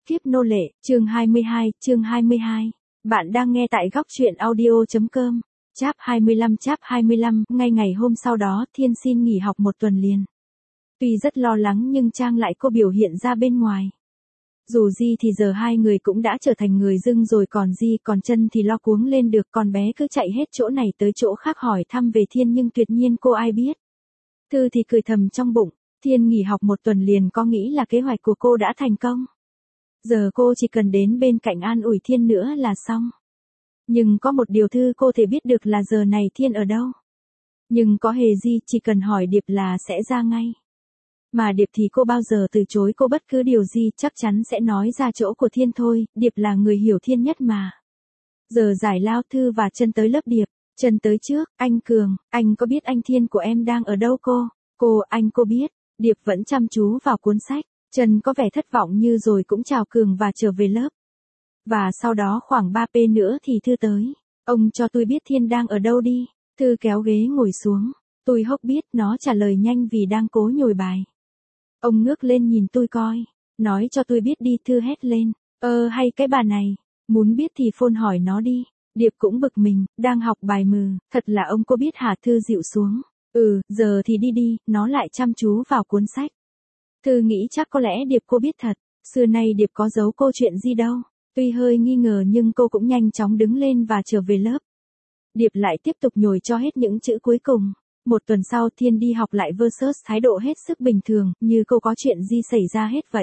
kiếp nô lệ, chương 22. Bạn đang nghe tại góc truyện audio.com. Chap 25, ngay ngày hôm sau đó Thiên xin nghỉ học một tuần liền. Tuy rất lo lắng nhưng Trang lại có biểu hiện ra bên ngoài. Dù gì thì giờ hai người cũng đã trở thành người dưng rồi, còn Di còn chân thì lo cuống lên được, con bé cứ chạy hết chỗ này tới chỗ khác hỏi thăm về Thiên nhưng tuyệt nhiên cô ai biết. Thư thì cười thầm trong bụng, Thiên nghỉ học một tuần liền có nghĩ là kế hoạch của cô đã thành công. Giờ cô chỉ cần đến bên cạnh an ủi Thiên nữa là xong. Nhưng có một điều Thư cô thể biết được là giờ này Thiên ở đâu. Nhưng có hề Di chỉ cần hỏi Điệp là sẽ ra ngay. Mà Điệp thì cô bao giờ từ chối cô bất cứ điều gì, chắc chắn sẽ nói ra chỗ của Thiên thôi, Điệp là người hiểu Thiên nhất mà. Giờ giải lao Thư và chân tới lớp Điệp, chân tới trước, anh Cường, anh có biết anh Thiên của em đang ở đâu cô? Cô biết, Điệp vẫn chăm chú vào cuốn sách, chân có vẻ thất vọng như rồi cũng chào Cường và trở về lớp. Và sau đó khoảng 3p nữa thì Thư tới, ông cho tôi biết Thiên đang ở đâu đi, Thư kéo ghế ngồi xuống, tôi hốc biết nó trả lời nhanh vì đang cố nhồi bài. Ông ngước lên nhìn tôi coi, nói cho tôi biết đi, Thư hét lên, hay cái bà này, muốn biết thì phone hỏi nó đi. Điệp cũng bực mình, đang học bài mừ, thật là ông cô biết hả? Thư dịu xuống, giờ thì đi, nó lại chăm chú vào cuốn sách. Thư nghĩ chắc có lẽ Điệp cô biết thật, xưa nay Điệp có giấu cô chuyện gì đâu, tuy hơi nghi ngờ nhưng cô cũng nhanh chóng đứng lên và trở về lớp. Điệp lại tiếp tục nhồi cho hết những chữ cuối cùng. Một tuần sau Thiên đi học lại versus thái độ hết sức bình thường, như cô có chuyện gì xảy ra hết vậy.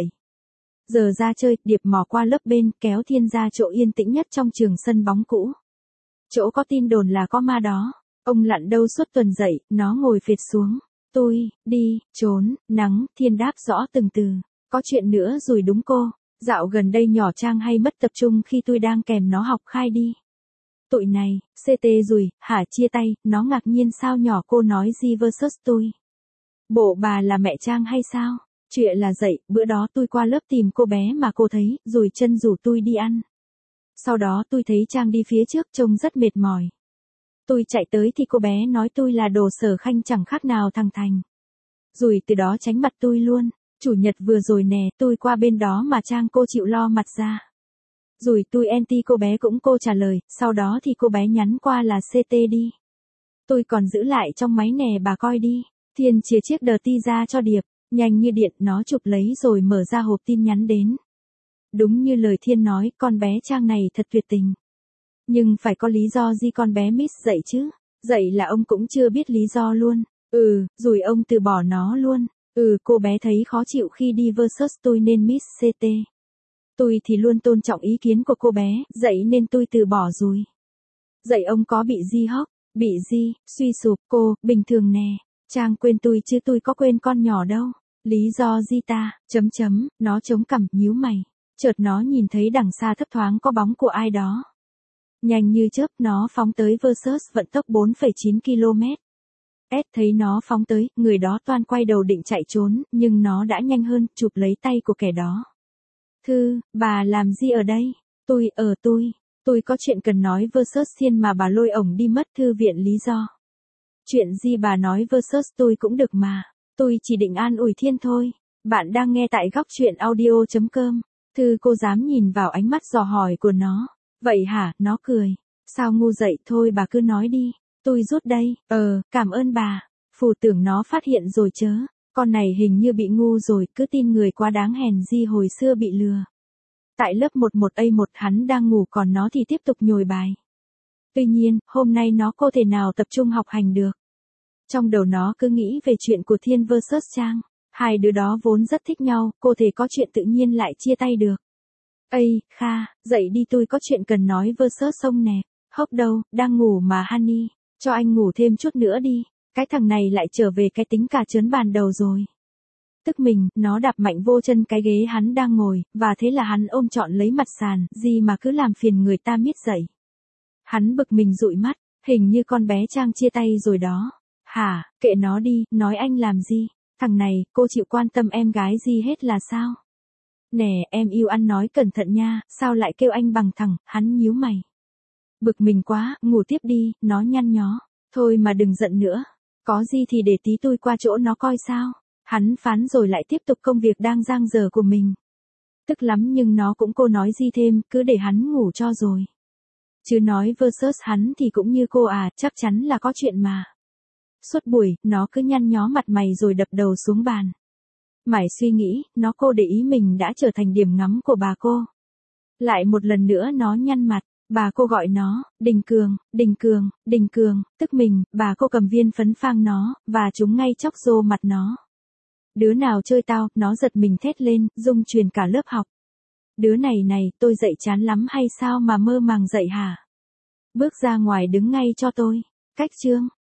Giờ ra chơi, Điệp mò qua lớp bên, kéo Thiên ra chỗ yên tĩnh nhất trong trường sân bóng cũ. Chỗ có tin đồn là có ma đó. Ông lặn đâu suốt tuần dậy, nó ngồi phệt xuống. Tôi, đi, trốn, nắng, Thiên đáp rõ từng từ. Có chuyện nữa rồi đúng cô. Dạo gần đây nhỏ Trang hay mất tập trung khi tôi đang kèm nó học khai đi. Tụi này, CT rồi, hả? Chia tay, nó ngạc nhiên sao nhỏ cô nói gì versus tôi. Bộ bà là mẹ Trang hay sao? Chuyện là dậy, bữa đó tôi qua lớp tìm cô bé mà cô thấy, rồi chân rủ tôi đi ăn. Sau đó tôi thấy Trang đi phía trước trông rất mệt mỏi. Tôi chạy tới thì cô bé nói tôi là đồ Sở Khanh chẳng khác nào thằng Thành. Rồi từ đó tránh mặt tôi luôn. Chủ nhật vừa rồi nè, tôi qua bên đó mà Trang cô chịu lo mặt ra. Rồi tôi anti cô bé cũng cô trả lời, sau đó thì cô bé nhắn qua là CT đi. Tôi còn giữ lại trong máy nè bà coi đi. Thiên chia chiếc đờ ti ra cho Điệp, nhanh như điện nó chụp lấy rồi mở ra hộp tin nhắn đến. Đúng như lời Thiên nói, con bé Trang này thật tuyệt tình. Nhưng phải có lý do gì con bé miss dậy chứ, dậy là ông cũng chưa biết lý do luôn. Rồi ông từ bỏ nó luôn. Cô bé thấy khó chịu khi đi versus tôi nên miss CT. Tôi thì luôn tôn trọng ý kiến của cô bé, dậy nên tôi từ bỏ rồi. Dậy ông có bị gì hóc? Bị gì? Suy sụp cô, bình thường nè. Trang quên tôi chứ tôi có quên con nhỏ đâu. Lý do gì ta? Nó chống cằm, nhíu mày. Chợt nó nhìn thấy đằng xa thấp thoáng có bóng của ai đó. Nhanh như chớp nó phóng tới versus vận tốc 4,9 km. Thấy nó phóng tới, người đó toan quay đầu định chạy trốn, nhưng nó đã nhanh hơn, chụp lấy tay của kẻ đó. Thư, bà làm gì ở đây? Tôi có chuyện cần nói versus Thiên mà bà lôi ổng đi mất. Thư viện lý do. Chuyện gì bà nói versus tôi cũng được mà. Tôi chỉ định an ủi Thiên thôi. Bạn đang nghe tại góc truyện audio.com. Thư cô dám nhìn vào ánh mắt dò hỏi của nó. Vậy hả? Nó cười. Sao ngu dậy, thôi bà cứ nói đi. Tôi rút đây. Cảm ơn bà. Phù tưởng nó phát hiện rồi chớ. Con này hình như bị ngu rồi, cứ tin người quá đáng hèn gì hồi xưa bị lừa. Tại lớp 11A1 hắn đang ngủ còn nó thì tiếp tục nhồi bài. Tuy nhiên, hôm nay nó không thể nào tập trung học hành được. Trong đầu nó cứ nghĩ về chuyện của Thiên versus Trang. Hai đứa đó vốn rất thích nhau, cô thể có chuyện tự nhiên lại chia tay được. Kha, dậy đi tôi có chuyện cần nói versus ông nè. Hốc đâu, đang ngủ mà honey, cho anh ngủ thêm chút nữa đi. Cái thằng này lại trở về cái tính cả trớn bàn đầu rồi. Tức mình, nó đạp mạnh vô chân cái ghế hắn đang ngồi, và thế là hắn ôm trọn lấy mặt sàn, gì mà cứ làm phiền người ta miết dậy. Hắn bực mình dụi mắt, hình như con bé Trang chia tay rồi đó. Hả, kệ nó đi, nói anh làm gì? Thằng này, cô chịu quan tâm em gái gì hết là sao? Nè, em yêu ăn nói cẩn thận nha, sao lại kêu anh bằng thằng, hắn nhíu mày. Bực mình quá, ngủ tiếp đi, nó nhăn nhó. Thôi mà đừng giận nữa. Có gì thì để tí tôi qua chỗ nó coi sao. Hắn phán rồi lại tiếp tục công việc đang dang dở của mình. Tức lắm nhưng nó cũng cô nói gì thêm, cứ để hắn ngủ cho rồi. Chứ nói versus hắn thì cũng như cô à, chắc chắn là có chuyện mà. Suốt buổi, nó cứ nhăn nhó mặt mày rồi đập đầu xuống bàn. Mải suy nghĩ, cô để ý mình đã trở thành điểm ngắm của bà cô. Lại một lần nữa nó nhăn mặt, bà cô gọi nó, Đình Cường, Đình Cường, Đình Cường, tức mình, bà cô cầm viên phấn phang nó, và trúng ngay chóc rô mặt nó. Đứa nào chơi tao, nó giật mình thét lên, rung truyền cả lớp học. Đứa này này, tôi dậy chán lắm hay sao mà mơ màng dậy hả? Bước ra ngoài đứng ngay cho tôi. Cách chương.